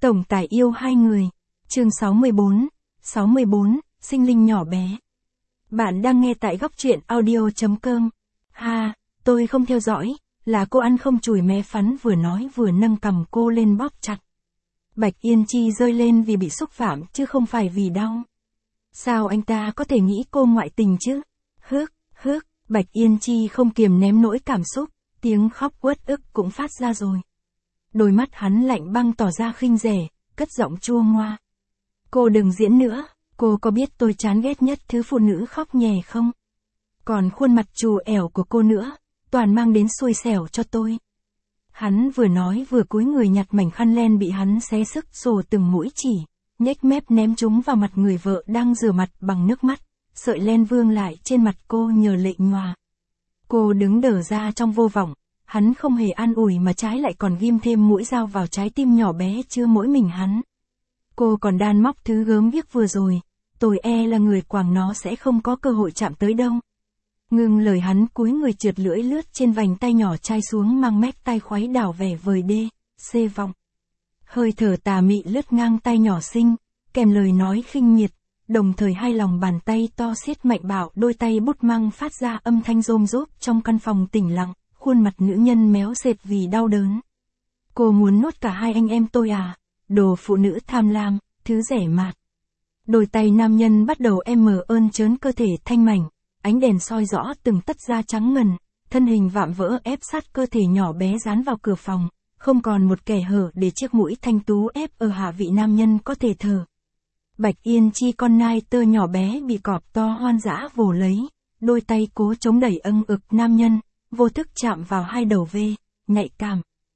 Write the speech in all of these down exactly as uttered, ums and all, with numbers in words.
Tổng tài yêu hai người. Chương sáu mươi bốn. sáu mươi bốn, sinh linh nhỏ bé. Bạn đang nghe tại góc truyện audio.com. Ha, tôi không theo dõi, là cô ăn không chùi mé phắn vừa nói vừa nâng cằm cô lên bóp chặt. Bạch Yên Chi rơi lên vì bị xúc phạm chứ không phải vì đau. Sao anh ta có thể nghĩ cô ngoại tình chứ? Hước, hước, Bạch Yên Chi không kiềm ném nỗi cảm xúc, tiếng khóc uất ức cũng phát ra rồi. Đôi mắt hắn lạnh băng tỏ ra khinh rẻ, cất giọng chua ngoa. Cô đừng diễn nữa, cô có biết tôi chán ghét nhất thứ phụ nữ khóc nhè không? Còn khuôn mặt trù ẻo của cô nữa, toàn mang đến xui xẻo cho tôi. Hắn vừa nói vừa cúi người nhặt mảnh khăn len bị hắn xé sức rồ từng mũi chỉ, nhếch mép ném chúng vào mặt người vợ đang rửa mặt bằng nước mắt, sợi len vương lại trên mặt cô nhờ lệ nhòa. Cô đứng đờ ra trong vô vọng, hắn không hề an ủi mà trái lại còn ghim thêm mũi dao vào trái tim nhỏ bé chưa mỗi mình hắn. Cô còn đan móc thứ gớm ghiếc vừa rồi, tôi e là người quàng nó sẽ không có cơ hội chạm tới đâu. Ngừng lời hắn cúi người trượt lưỡi lướt trên vành tay nhỏ chai xuống mang mép tay khoái đảo vẻ vời đê, xê vọng. Hơi thở tà mị lướt ngang tay nhỏ xinh, kèm lời nói khinh miệt, đồng thời hai lòng bàn tay to siết mạnh bạo đôi tay bút măng phát ra âm thanh rôm rốp trong căn phòng tĩnh lặng, khuôn mặt nữ nhân méo sệt vì đau đớn. Cô muốn nuốt cả hai anh em tôi à? Đồ phụ nữ tham lam, thứ rẻ mạt. Đôi tay nam nhân bắt đầu em mờ ơn trớn cơ thể thanh mảnh, ánh đèn soi rõ từng tấc da trắng ngần, thân hình vạm vỡ ép sát cơ thể nhỏ bé dán vào cửa phòng, không còn một kẻ hở để chiếc mũi thanh tú ép ở hạ vị nam nhân có thể thở. Bạch Yên Chi con nai tơ nhỏ bé bị cọp to hoan dã vồ lấy, đôi tay cố chống đẩy âng ực nam nhân, vô thức chạm vào hai đầu vê, nhạy cảm.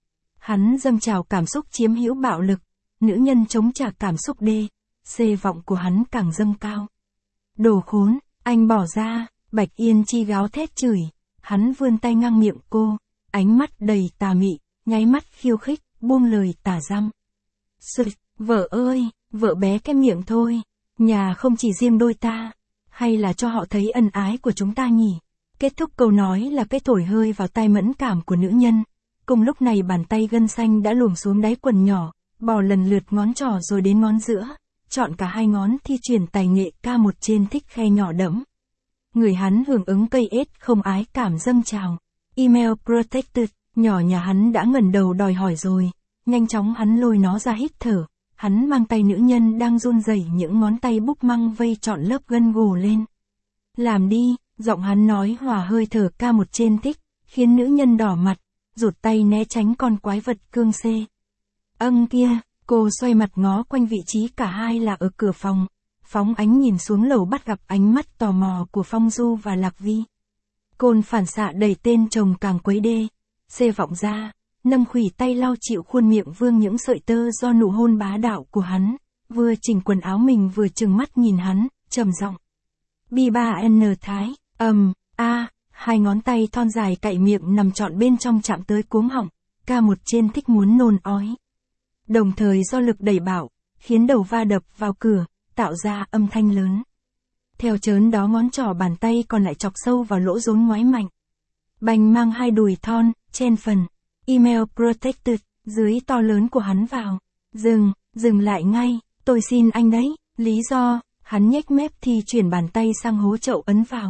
Hắn dâng trào cảm xúc chiếm hữu bạo lực, nữ nhân chống trả cảm xúc đê, xê vọng của hắn càng dâng cao. Đồ khốn, anh bỏ ra, Bạch Yên Chi gáo thét chửi, hắn vươn tay ngang miệng cô, ánh mắt đầy tà mị, nháy mắt khiêu khích, buông lời tà dăm. Sực, vợ ơi, vợ bé cái miệng thôi, nhà không chỉ riêng đôi ta, hay là cho họ thấy ân ái của chúng ta nhỉ? Kết thúc câu nói là cái thổi hơi vào tai mẫn cảm của nữ nhân. Cùng lúc này bàn tay gân xanh đã luồn xuống đáy quần nhỏ, bò lần lượt ngón trỏ rồi đến ngón giữa, chọn cả hai ngón thi triển tài nghệ ca một trên thích khe nhỏ đẫm. Người hắn hưởng ứng cây ết không ái cảm dâng trào. Email protected, nhỏ nhà hắn đã ngẩng đầu đòi hỏi rồi. Nhanh chóng hắn lôi nó ra hít thở. Hắn mang tay nữ nhân đang run rẩy những ngón tay búp măng vây trọn lớp gân gù lên. Làm đi, giọng hắn nói hòa hơi thở ca một trên thích, khiến nữ nhân đỏ mặt, rụt tay né tránh con quái vật cương xê. Âng kia, cô xoay mặt ngó quanh vị trí cả hai là ở cửa phòng, phóng ánh nhìn xuống lầu bắt gặp ánh mắt tò mò của Phong Du và Lạc Vi. Côn phản xạ đẩy tên chồng càng quấy đê, xê vọng ra, nâng khuỷu tay lau chịu khuôn miệng vương những sợi tơ do nụ hôn bá đạo của hắn, vừa chỉnh quần áo mình vừa trừng mắt nhìn hắn, trầm giọng. Bi ba N Thái, ầm, a, hai ngón tay thon dài cạy miệng nằm trọn bên trong chạm tới cuống họng, ca một trên thích muốn nôn ói. Đồng thời do lực đẩy bạo, khiến đầu va đập vào cửa, tạo ra âm thanh lớn. Theo chớn đó ngón trỏ bàn tay còn lại chọc sâu vào lỗ rốn ngoái mạnh. Bành mang hai đùi thon, chen phần. Email protected, dưới to lớn của hắn vào. Dừng, dừng lại ngay, tôi xin anh đấy, lý do, hắn nhếch mép thì chuyển bàn tay sang hố chậu ấn vào.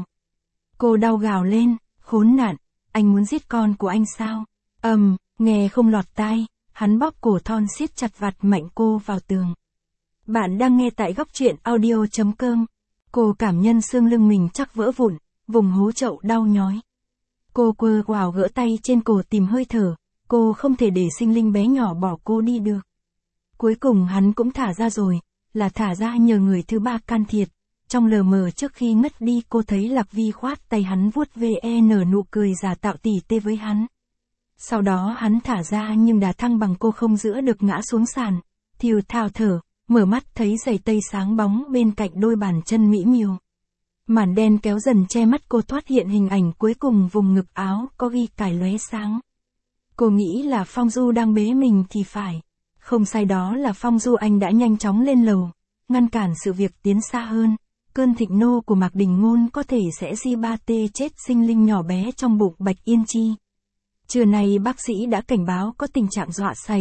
Cô đau gào lên, khốn nạn, anh muốn giết con của anh sao? Ầm, um, nghe không lọt tai, hắn bóp cổ thon siết chặt vặt mạnh cô vào tường. Bạn đang nghe tại góc truyện audio.com. Cô cảm nhận xương lưng mình chắc vỡ vụn, vùng hố chậu đau nhói. Cô quơ quào gỡ tay trên cổ tìm hơi thở, cô không thể để sinh linh bé nhỏ bỏ cô đi được. Cuối cùng hắn cũng thả ra rồi, là thả ra nhờ người thứ ba can thiệp. Trong lờ mờ trước khi ngất đi cô thấy Lạc Vi khoát tay hắn vuốt ve nở nụ cười giả tạo tỉ tê với hắn. Sau đó hắn thả ra nhưng đà thăng bằng cô không giữ được ngã xuống sàn, thiều thào thở, mở mắt thấy giày tây sáng bóng bên cạnh đôi bàn chân mỹ miều. Màn đen kéo dần che mắt cô thoát hiện hình ảnh cuối cùng vùng ngực áo có ghi cài lóe sáng. Cô nghĩ là Phong Du đang bế mình thì phải. Không sai, đó là Phong Du. Anh đã nhanh chóng lên lầu, ngăn cản sự việc tiến xa hơn. Cơn thịnh nô của Mạc Đình Ngôn có thể sẽ di ba tê chết sinh linh nhỏ bé trong bụng Bạch Yên Chi. Trưa nay bác sĩ đã cảnh báo có tình trạng dọa sẩy.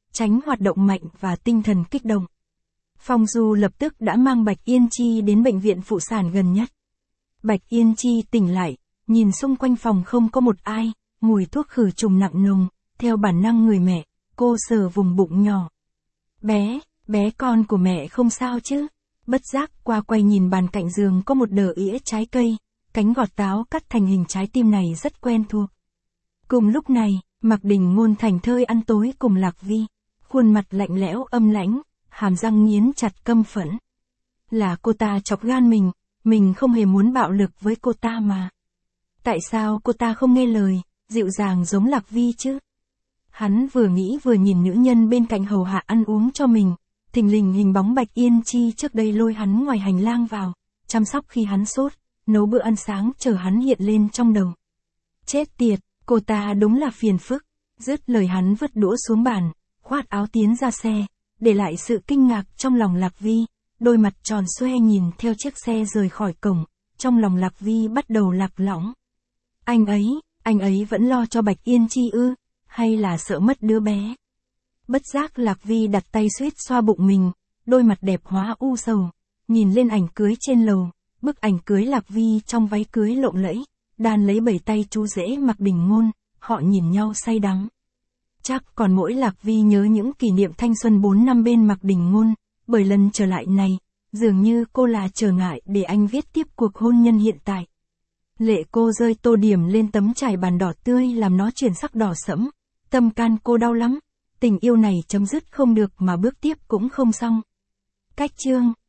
tránh hoạt động mạnh và tinh thần kích động. Phong Du lập tức đã mang Bạch Yên Chi đến bệnh viện phụ sản gần nhất. Bạch Yên Chi tỉnh lại, nhìn xung quanh phòng không có một ai, mùi thuốc khử trùng nặng nồng, theo bản năng người mẹ, cô sờ vùng bụng nhỏ. Bé, bé con của mẹ không sao chứ? Bất giác qua quay nhìn bàn cạnh giường có một đờ ĩa trái cây, cánh gọt táo cắt thành hình trái tim này rất quen thuộc. Cùng lúc này, Mạc Đình Ngôn thành thơi ăn tối cùng Lạc Vi, khuôn mặt lạnh lẽo âm lãnh, hàm răng nghiến chặt căm phẫn. Là cô ta chọc gan mình, mình không hề muốn bạo lực với cô ta mà. Tại sao cô ta không nghe lời, dịu dàng giống Lạc Vi chứ? Hắn vừa nghĩ vừa nhìn nữ nhân bên cạnh hầu hạ ăn uống cho mình, thình lình hình bóng Bạch Yên Chi trước đây lôi hắn ngoài hành lang vào, chăm sóc khi hắn sốt, nấu bữa ăn sáng chờ hắn hiện lên trong đầu. Chết tiệt, cô ta đúng là phiền phức. Dứt lời hắn vứt đũa xuống bàn, khoát áo tiến ra xe, để lại sự kinh ngạc trong lòng Lạc Vi, đôi mặt tròn xoe nhìn theo chiếc xe rời khỏi cổng, trong lòng Lạc Vi bắt đầu lạc lõng. Anh ấy, anh ấy vẫn lo cho Bạch Yên Chi ư, hay là sợ mất đứa bé? Bất giác Lạc Vi đặt tay suýt xoa bụng mình, đôi mặt đẹp hóa u sầu, nhìn lên ảnh cưới trên lầu, bức ảnh cưới Lạc Vi trong váy cưới lộng lẫy, đan lấy bảy tay chú rể Mạc Đình Ngôn, họ nhìn nhau say đắm. Chắc còn mỗi Lạc Vi nhớ những kỷ niệm thanh xuân bốn năm bên Mạc Đình Ngôn, bởi lần trở lại này, dường như cô là trở ngại để anh viết tiếp cuộc hôn nhân hiện tại. Lệ cô rơi tô điểm lên tấm trải bàn đỏ tươi làm nó chuyển sắc đỏ sẫm, tâm can cô đau lắm, tình yêu này chấm dứt không được mà bước tiếp cũng không xong. Cách chương